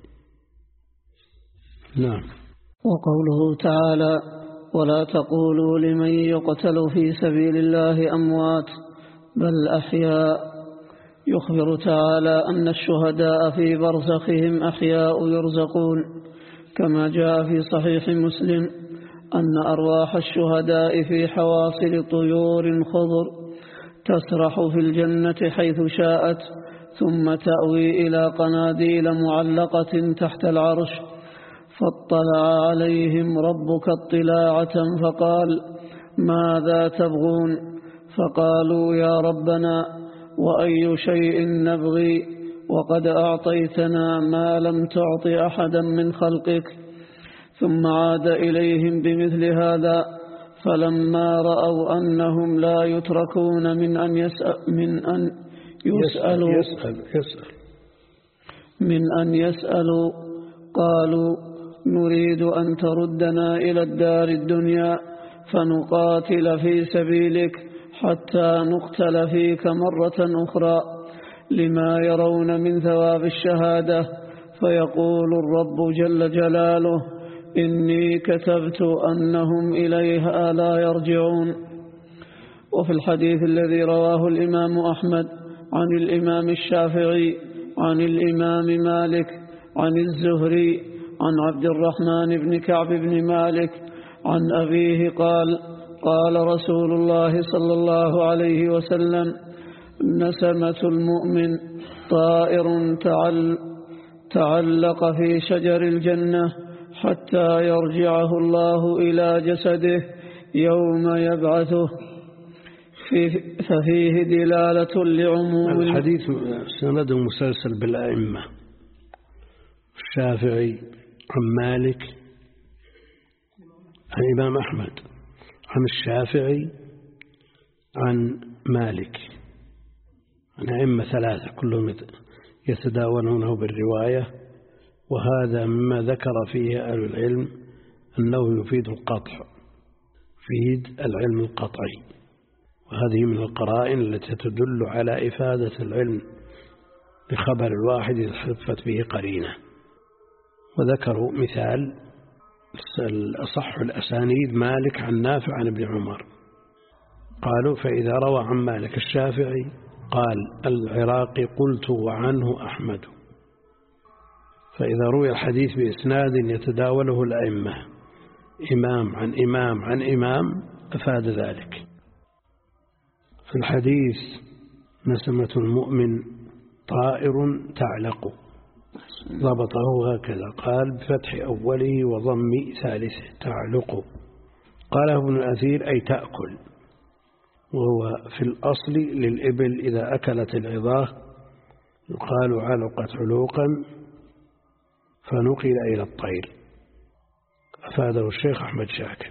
نعم. وقوله تعالى ولا تقولوا لمن يقتل في سبيل الله أموات بل أحياء، يخبر تعالى أن الشهداء في برزخهم أحياء يرزقون، كما جاء في صحيح مسلم أن أرواح الشهداء في حواصل طيور خضر تسرح في الجنة حيث شاءت ثم تأوي إلى قناديل معلقة تحت العرش، فاطلع عليهم ربك اطلاعة فقال ماذا تبغون؟ فقالوا يا ربنا وأي شيء نبغي وقد أعطيتنا ما لم تعط أحدا من خلقك. ثم عاد إليهم بمثل هذا، فلما رأوا أنهم لا يتركون من أن يسأل من أن يسألوا يسأل يسأل من أن يسألوا قالوا نريد أن تردنا إلى الدار الدنيا فنقاتل في سبيلك حتى نقتل فيك مرة أخرى لما يرون من ثواب الشهادة. فيقول الرب جل جلاله إني كتبت أنهم إليها لا يرجعون. وفي الحديث الذي رواه الإمام أحمد عن الإمام الشافعي عن الإمام مالك عن الزهري عن عبد الرحمن بن كعب بن مالك عن أبيه قال قال رسول الله صلى الله عليه وسلم نسمة المؤمن طائر تعل تعلق في شجر الجنة حتى يرجعه الله إلى جسده يوم يبعثه، ففيه دلالة لعموم الحديث. سنده مسلسل بالأئمة الشافعي عن مالك عن الإمام أحمد عن الشافعي عن مالك، عن أئمة ثلاثة كلهم يتداولونه بالرواية. وهذا مما ذكر فيه أهل العلم أنه يفيد القطع، يفيد العلم القطعي، وهذه من القرائن التي تدل على إفادة العلم بخبر الواحد إذا حفت به قرينة. وذكروا مثال الأصح الأسانيد مالك عن نافع عن ابن عمر، قالوا فإذا روى عن مالك الشافعي قال العراقي قلت وعنه أحمد. فإذا روي الحديث بإسناد يتداوله الأئمة إمام عن إمام عن إمام أفاد ذلك. في الحديث نسمة المؤمن طائر تعلق، ضبطه هكذا قال بفتح أوله وضم ثالثه تعلق. قاله ابن الأثير أي تأكل، وهو في الأصل للإبل إذا أكلت العظاه يقال علقت علوقا فنقل إلى الطير. أفاده الشيخ أحمد شاكر.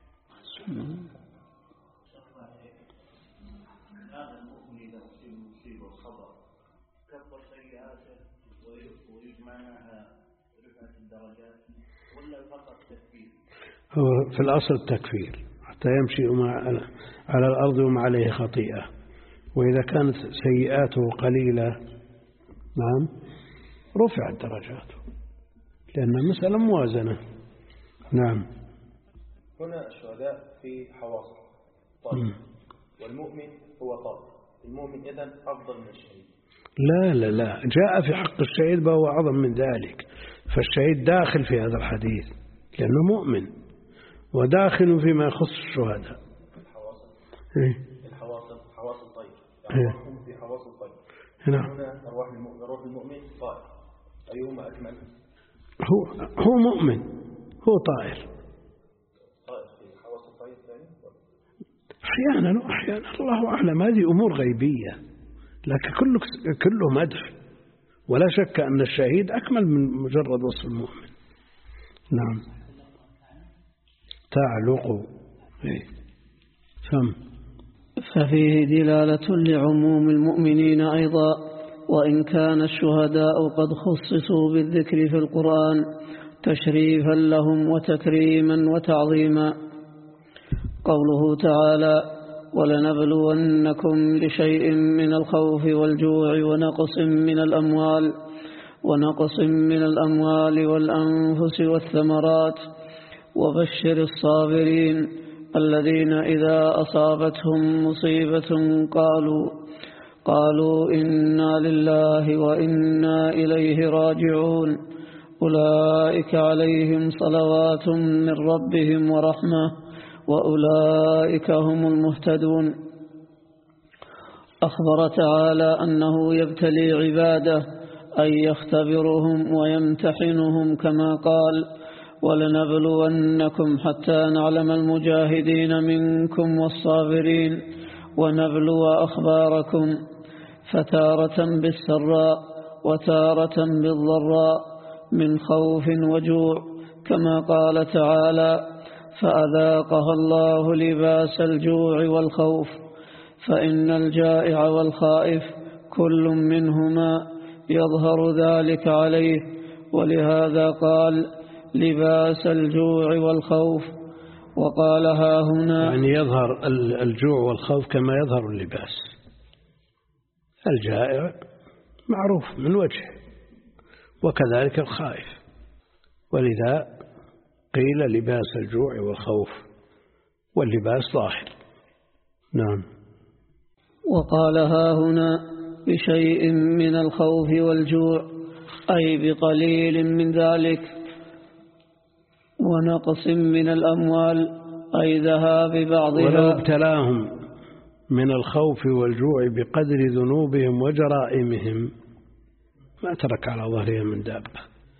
هو في الأصل التكفير حتى يمشي على الأرض وما عليه خطيئة، وإذا كانت سيئاته قليلة نعم رفعت درجاته، لأن المسألة موازنة. نعم. هنا الشهداء في حواصل طيب، والمؤمن هو طالب، المؤمن إذن أفضل من الشهيد. لا لا لا، جاء في حق الشهيد فهو أعظم من ذلك، فالشهيد داخل في هذا الحديث لأنه مؤمن، وداخل فيما يخص الشهداء. الحواصل إيه؟ الحواصل حواصل طيب، يعني إيه؟ في حواصل طيب. نعم. هنا أرواح المؤمن أرواح المؤمن طائر، أيهما أكمل؟ هو هو مؤمن هو طائر. طائر في حواصل طيب ثاني؟ أحيانا وأحيانا الله أعلم، هذه أمور غيبية، لكن كله كله مدح، ولا شك أن الشهيد أكمل من مجرد وصف المؤمن. نعم. تعلق إيه؟ فهم. ففيه دلالة لعموم المؤمنين أيضا، وإن كان الشهداء قد خصصوا بالذكر في القرآن تشريفا لهم وتكريما وتعظيما. قوله تعالى: ولنبلونكم بشيء من الخوف والجوع ونقص من الأموال ونقص من الأموال والأنفس والثمرات وبشر الصابرين الذين إذا أصابتهم مصيبة قالوا قالوا إنا لله وإنا إليه راجعون أولئك عليهم صلوات من ربهم ورحمة وأولئك هم المهتدون. أخبر تعالى أنه يبتلي عباده أي يختبرهم ويمتحنهم كما قال: ولنبلونكم حتى نعلم المجاهدين منكم والصابرين ونبلو أخباركم، فتارة بالسراء وتارة بالضراء من خوف وجوع، كما قال تعالى: فأذاقها الله لباس الجوع والخوف، فإن الجائع والخائف كل منهما يظهر ذلك عليه، ولهذا قال لباس الجوع والخوف. وقال ها هنا يعني يظهر الجوع والخوف كما يظهر اللباس. الجائع معروف من وجهه وكذلك الخائف، ولذا قيل لباس الجوع والخوف، واللباس ظاهر. نعم. وقال ها هنا بشيء من الخوف والجوع أي بقليل من ذلك، ونقص من الأموال أي ذهاب بعضها. ولو ابتلاهم من الخوف والجوع بقدر ذنوبهم وجرائمهم ما ترك على ظهرهم من دابة.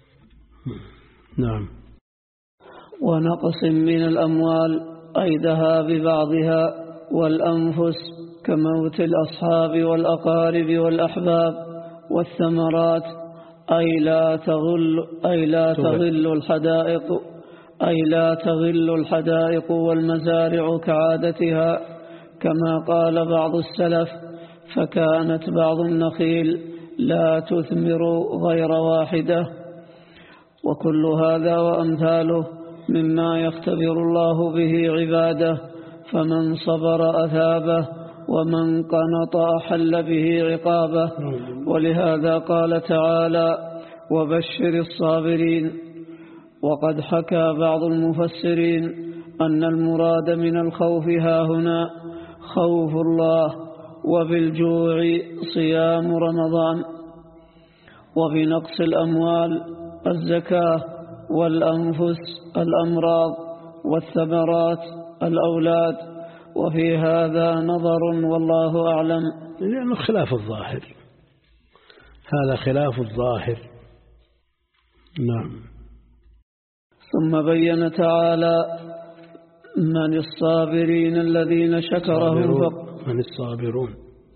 نعم. ونقص من الأموال أي ذهاب بعضها، والأنفس كموت الأصحاب والأقارب والأحباب، والثمرات أي لا تغل أي لا تغل الحدائق أي لا تغل الحدائق والمزارع كعادتها، كما قال بعض السلف: فكانت بعض النخيل لا تثمر غير واحدة. وكل هذا وأمثاله مما يختبر الله به عباده، فمن صبر أثابه ومن قنط أحل به عقابه. ولهذا قال تعالى: وبشر الصابرين. وقد حكى بعض المفسرين أن المراد من الخوف هاهنا خوف الله، وبالجوع صيام رمضان، وبنقص الأموال الزكاة، والأنفس الأمراض، والثمرات الأولاد. وفي هذا نظر والله أعلم، لأنه خلاف الظاهر، هذا خلاف الظاهر. نعم. ثم بين تعالى من الصابرين الذين شكرهم فق... من الصابرون.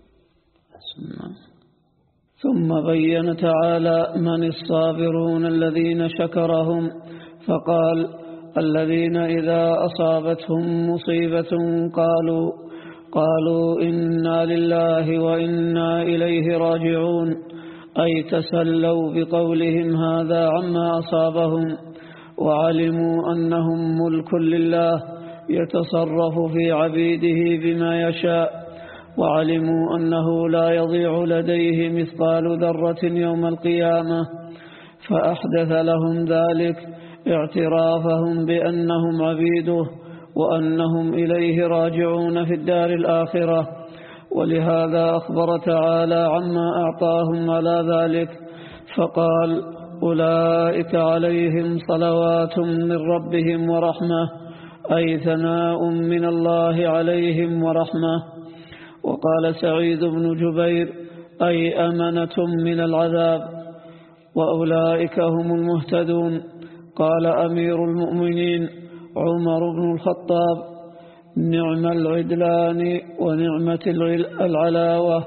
ثم بين تعالى من الصابرون الذين شكرهم فقال الذين إذا أصابتهم مصيبة قالوا قالوا إنا لله وإنا إليه راجعون، أي تسلوا بقولهم هذا عما أصابهم، وعلموا أنهم ملك لله يتصرف في عبيده بما يشاء، وعلموا أنه لا يضيع لديه مثقال ذرة يوم القيامة، فأحدث لهم ذلك اعترافهم بأنهم عبيده وأنهم إليه راجعون في الدار الآخرة. ولهذا أخبر تعالى عما أعطاهم على ذلك فقال أولئك عليهم صلوات من ربهم ورحمة، أي ثناء من الله عليهم ورحمة. وقال سعيد بن جبير أي أمنة من العذاب، وأولئك هم المهتدون. قال أمير المؤمنين عمر بن الخطاب نعم العدلان ونعمة العلاوة،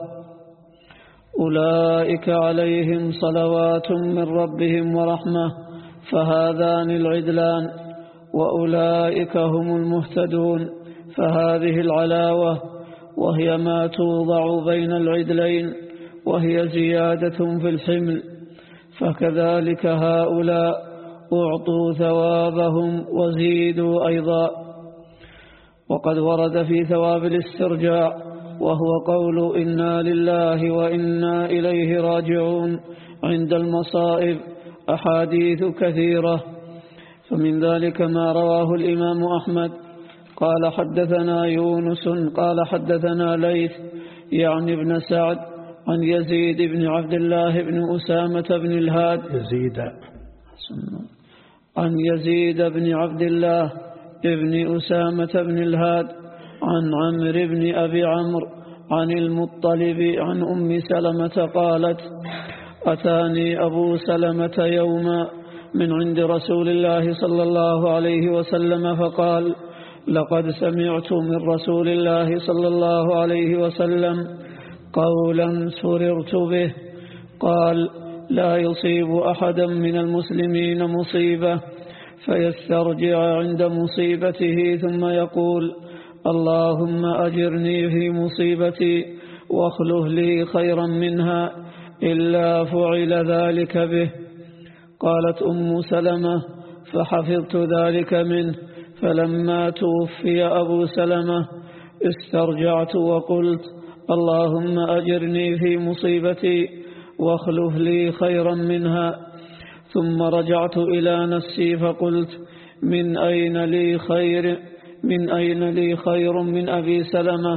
أولئك عليهم صلوات من ربهم ورحمة، فهذان العدلان، وأولئك هم المهتدون، فهذه العلاوة، وهي ما توضع بين العدلين، وهي زيادة في الحمل. فكذلك هؤلاء أعطوا ثوابهم وزيدوا أيضا. وقد ورد في ثواب الاسترجاع وهو قول إنا لله وإنا إليه راجعون عند المصائب أحاديث كثيرة، فمن ذلك ما رواه الإمام أحمد قال حدثنا يونس قال حدثنا ليث يعني ابن سعد عن يزيد بن عبد الله بن أسامة بن الهاد يزيد عن يزيد بن عبد الله بن أسامة بن الهاد عن عمرو بن أبي عمرو عن المطلب عن أم سلمة قالت أتاني أبو سلمة يوما من عند رسول الله صلى الله عليه وسلم فقال لقد سمعت من رسول الله صلى الله عليه وسلم قولا سررت به، قال لا يصيب أحدا من المسلمين مصيبة فيسترجع عند مصيبته ثم يقول اللهم أجرني في مصيبتي واخلف لي خيرا منها إلا فعل ذلك به. قالت أم سلمة فحفظت ذلك منه، فلما توفي أبو سلمة استرجعت وقلت اللهم أجرني في مصيبتي واخلف لي خيرا منها، ثم رجعت إلى نفسي فقلت من أين لي خير من أين لي خير من أبي سلمة.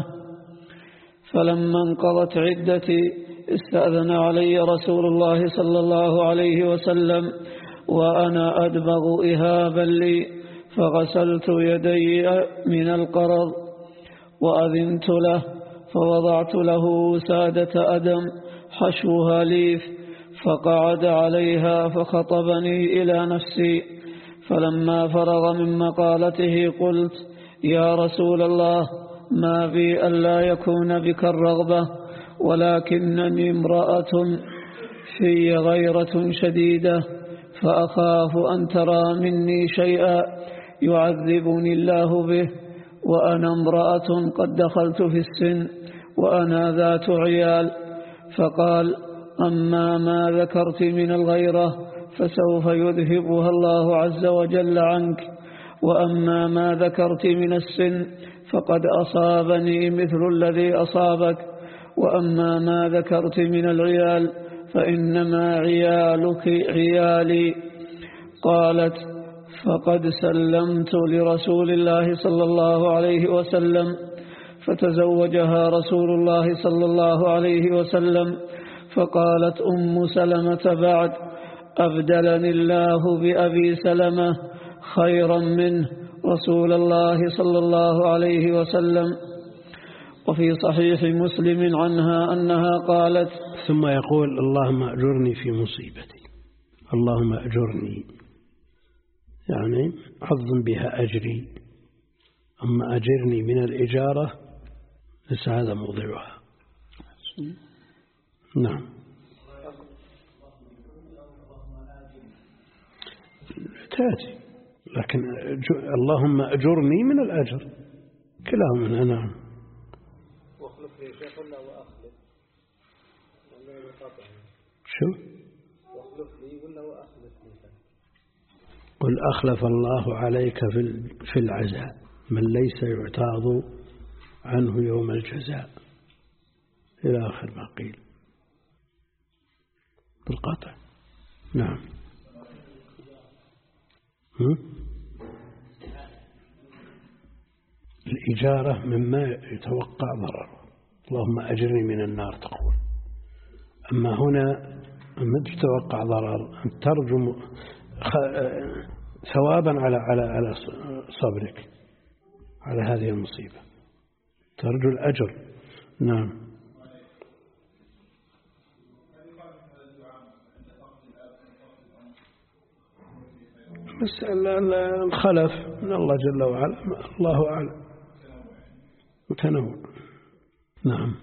فلما انقضت عدتي استأذن علي رسول الله صلى الله عليه وسلم وأنا أدبغ إهابا لي، فغسلت يدي من القرض وأذنت له، فوضعت له سادة أدم حشوها ليف، فقعد عليها فخطبني إلى نفسي. فلما فرغ من مقالته قلت يا رسول الله ما بي ألا يكون بك الرغبة، ولكنني امرأة في غيرة شديدة، فأخاف أن ترى مني شيئا يعذبني الله به، وأنا امرأة قد دخلت في السن وأنا ذات عيال. فقال أما ما ذكرت من الغيرة فسوف يذهبها الله عز وجل عنك، وأما ما ذكرت من السن فقد أصابني مثل الذي أصابك، وأما ما ذكرت من العيال فإنما عيالك عيالي. قالت فقد سلمت لرسول الله صلى الله عليه وسلم، فتزوجها رسول الله صلى الله عليه وسلم. فقالت أم سلمة بعد أبدلني الله بأبي سلمة خيرا منه رسول الله صلى الله عليه وسلم. وفي صحيح مسلم عنها أنها قالت ثم يقول اللهم أجرني في مصيبتي، اللهم أجرني يعني عظم بها أجري أما أجرني من الإجارة ليس هذا موضوعها. نعم تأتي، لكن اللهم أجرني من الأجر كلاهما. نعم. واخلف لي شيخ ولا وأخلف؟ شو؟ واخلف لي ولا وأخلف لي؟ قل أخلف الله عليك في العزاء من ليس يعتاض عنه يوم الجزاء إلى آخر ما قيل بالقطع. نعم. هم؟ الإجارة مما يتوقع ضرره. اللهم أجرني من النار تقول. أما هنا ما تتوقع ضرر، أن ترجم ثوابا على على على صبرك على هذه المصيبة، ترجو الأجر. نعم. بس الخلف من الله جل وعلا الله أعلم متنوع. نعم.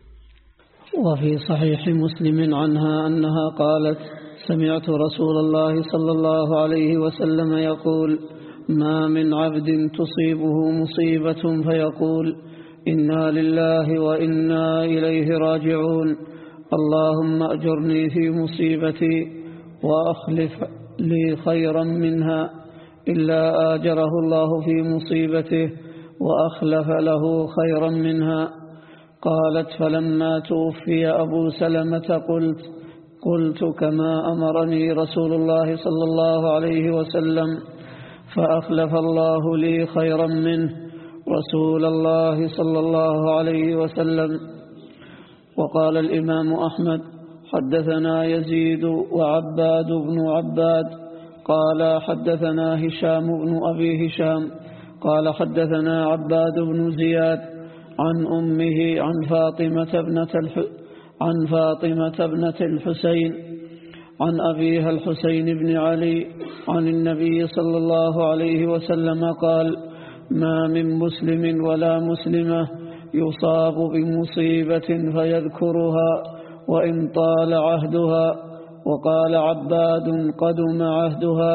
وفي صحيح مسلم عنها أنها قالت: سمعت رسول الله صلى الله عليه وسلم يقول: ما من عبد تصيبه مصيبة فيقول: إنا لله وإنا إليه راجعون، اللهم أجرني في مصيبتي وأخلف لي خيرا منها، إلا آجره الله في مصيبته وأخلف له خيرا منها. قالت: فلما توفي أبو سلمة قلت قلت كما أمرني رسول الله صلى الله عليه وسلم، فأخلف الله لي خيرا منه رسول الله صلى الله عليه وسلم. وقال الإمام أحمد: حدثنا يزيد وعباد بن عباد قال حدثنا هشام بن أبي هشام قال حدثنا عباد بن زياد عن أمه عن فاطمة ابنة الح... عن فاطمة ابنة الحسين عن أبيها الحسين بن علي عن النبي صلى الله عليه وسلم قال: ما من مسلم ولا مسلمة يصاب بمصيبة فيذكرها وإن طال عهدها، وقال عباد: قدم عهدها،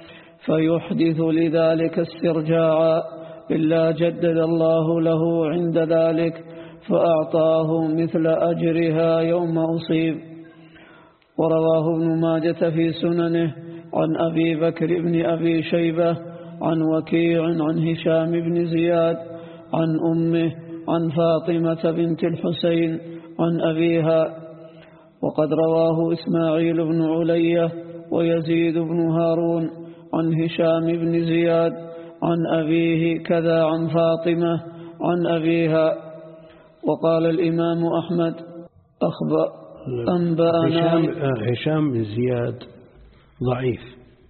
فيحدث لذلك استرجاعا، إلا جدد الله له عند ذلك فأعطاه مثل أجرها يوم أصيب. ورواه ابن ماجة في سننه عن أبي بكر بن أبي شيبة عن وكيع عن هشام بن زياد عن أمه عن فاطمة بنت الحسين عن أبيها. وقد رواه إسماعيل بن علية ويزيد بن هارون عن هشام بن زياد عن أبيه كذا عن فاطمة عن أبيها. وقال الإمام أحمد: أخبر أنبأنا هشام, هشام بن زياد ضعيف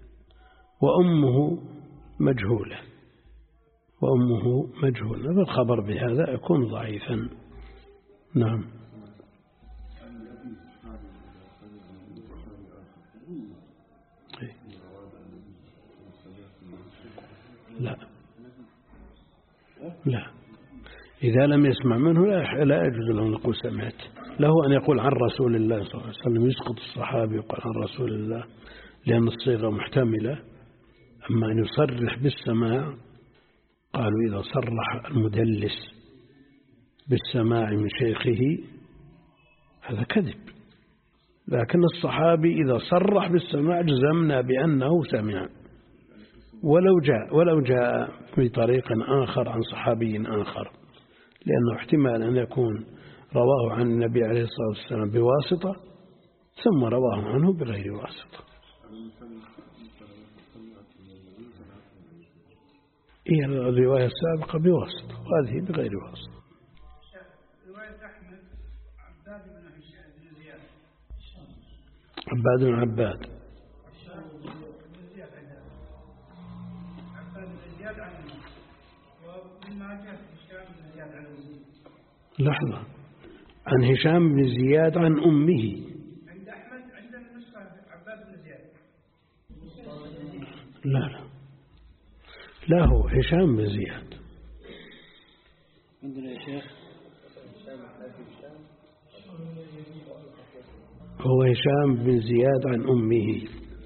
وأمه مجهولة وأمه مجهولة، فالخبر بهذا يكون ضعيفا. نعم. لا لا إذا لم يسمع منه لا يجوز له أن يقول سمعت. له أن يقول عن رسول الله صلى الله عليه وسلم، يسقط الصحابي يقول عن رسول الله لأن الصيغة محتملة. أما أن يصرح بالسماع، قالوا إذا صرح المدلس بالسماع من شيخه هذا كذب، لكن الصحابي إذا صرح بالسماع جزمنا بأنه سمع، ولو جاء ولو جاء في طريق آخر عن صحابي آخر، لأنه احتمال أن يكون رواه عن النبي عليه الصلاة والسلام بواسطة ثم رواه عنه بغير واسطة. هي الرواية السابقة بواسطة وهذه بغير واسطة. رواية أحمد عباد بن زياد عباد بن عباد لحظة، عن هشام بن زياد عن أمه. عند أحمد عند النسخة عباد بن زياد. لا لا لا هو هشام بن زياد عندنا يا شيخ هو هشام بن زياد عن أمه.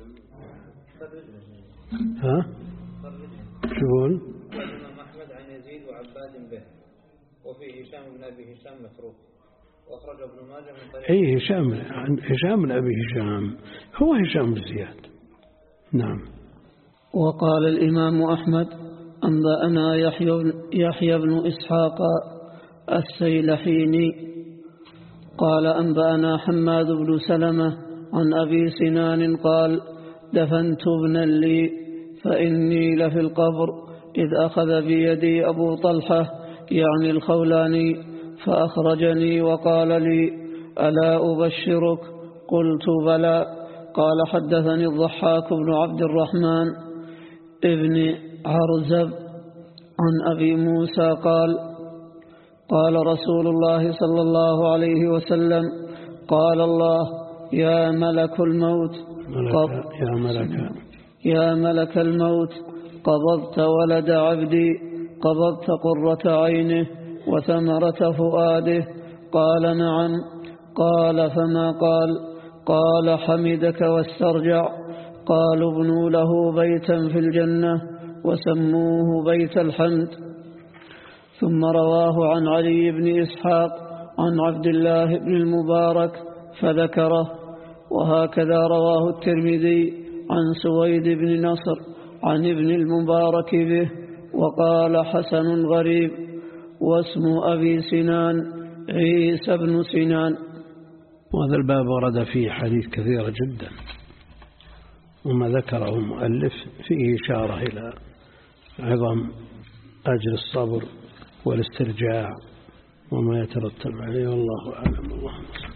ها شو الإمام أحمد عن يزيد وعباد به، وفي هشام بن أبي هشام متروك، وأخرج ابن ماجه من طريق أي هشام عن هشام بن أبي هشام هو هشام بن زياد. نعم. وقال الإمام أحمد أنبأنا يحيى يحيى بن إسحاق السيلحيني قال أنبأنا حماد بن سلمة عن أبي سنان قال دفنت ابنا لي فإني لفي القبر إذ أخذ بيدي أبو طلحة يعني الخولاني فأخرجني وقال لي ألا أبشرك؟ قلت بلى. قال حدثني الضحاك بن عبد الرحمن ابن عرزب عن أبي موسى قال قال رسول الله صلى الله عليه وسلم قال الله يا ملك الموت ملك يا ملك يا ملك الموت قبضت ولد عبدي قبضت قرة عينه وثمرة فؤاده. قال نعم. قال فما قال؟ قال حمدك واسترجع. قالوا ابنوا له بيتا في الجنة وسموه بيت الحمد. ثم رواه عن علي بن إسحاق عن عبد الله بن المبارك فذكره. وهكذا رواه الترمذي عن سويد بن نصر عن ابن المبارك به وقال حسن غريب. واسم أبي سنان عيسى بن سنان. وهذا الباب ورد فيه حديث كثيرة جدا، وما ذكره المؤلف فيه إشارة إلى عظم أجر الصبر والاسترجاع وما يترتب عليه، والله أعلم. اللهم صل.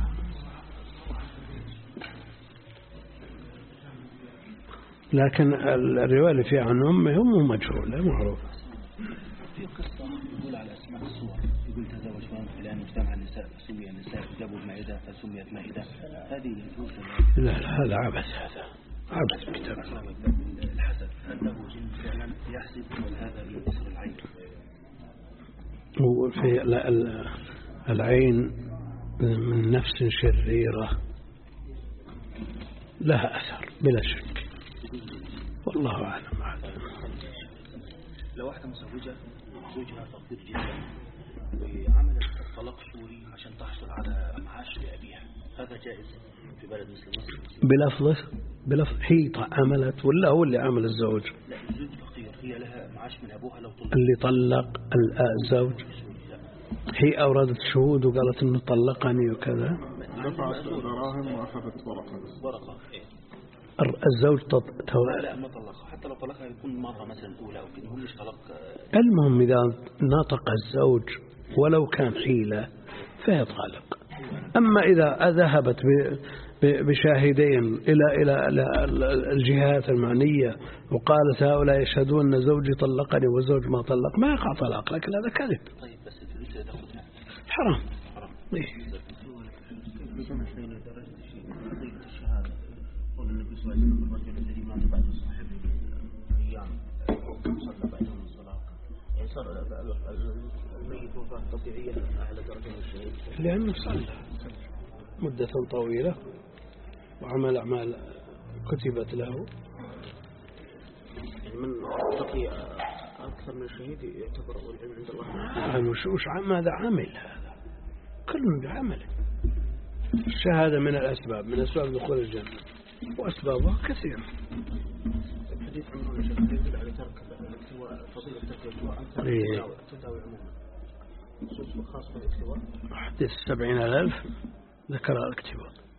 لكن الرواية اللي فيها عن أمه هم مجهول لا معروف. في قصة يقول على أسماء الصور، يقول تزوج فلان فلان واجتمع النساء فسمي النساء، جابوا المائدة فسميت مائدة. هذه يجوز؟ لا لا هذا عبث، هذا عبث الكتاب. الحسد أنه جن فعلا يحسد وهذا من قصر العين. وفي العين من نفس شريرة لها أثر بلا شك، والله أعلم. لو واحدة مزوجة زوجها فقير جدا وعملت طلاق سوري عشان تحصل على معاش لأبيها، هذا جائز في بلد مثل مصر؟ بلفظه بلفظ هي عملت ولا هو اللي عمل الزوج؟ لا، الزوج فقير، هي لها معاش من أبوها لو طلق. اللي طلق الزوج هي أوردت شهود وقالت إنه طلقني وكذا، دفعت دراهم وأخذت ورقة ورقة إيه؟ الزوج تط... لا لا ما طلقها، حتى لو طلقها يكون مرة مثلا أولى أو كده، هو مش طلق. المهم إذا نطق الزوج ولو كان حيلة فهي طالق. أما إذا ذهبت بشاهدين إلى إلى الجهات المعنية وقالت هؤلاء يشهدون أن زوجي طلقني وزوج ما طلق، ما يقع طلاق، لكن هذا كذب. طيب بس الفلوس اللي تاخذها حرام. حرام. إيه. النبي صلى الله عليه وسلم الرجل الذي مات بعد صاحبه أيام صلى بعدهم الصلاة، يعني صار الميت وفاة طبيعية أعلى درجة من الشهيد لأنه صلى مدة طويلة وعمل أعمال كتبت له، يعني من تقي أكثر من الشهيد يعتبر والعلم عند الله. يعني وش وش ماذا عمل هذا؟ كل بعمله. الشهادة من الأسباب من أسباب دخول الجنة وأسبابها كثيرة. الحديث عنه يا شيخ يدل على ترك الاكتواء، فضيلة ترك الاكتواء عن ترك التداوي عموما، خصوصا خاص بالاكتواء. حديث السبعين ألف ذكر الاكتواء.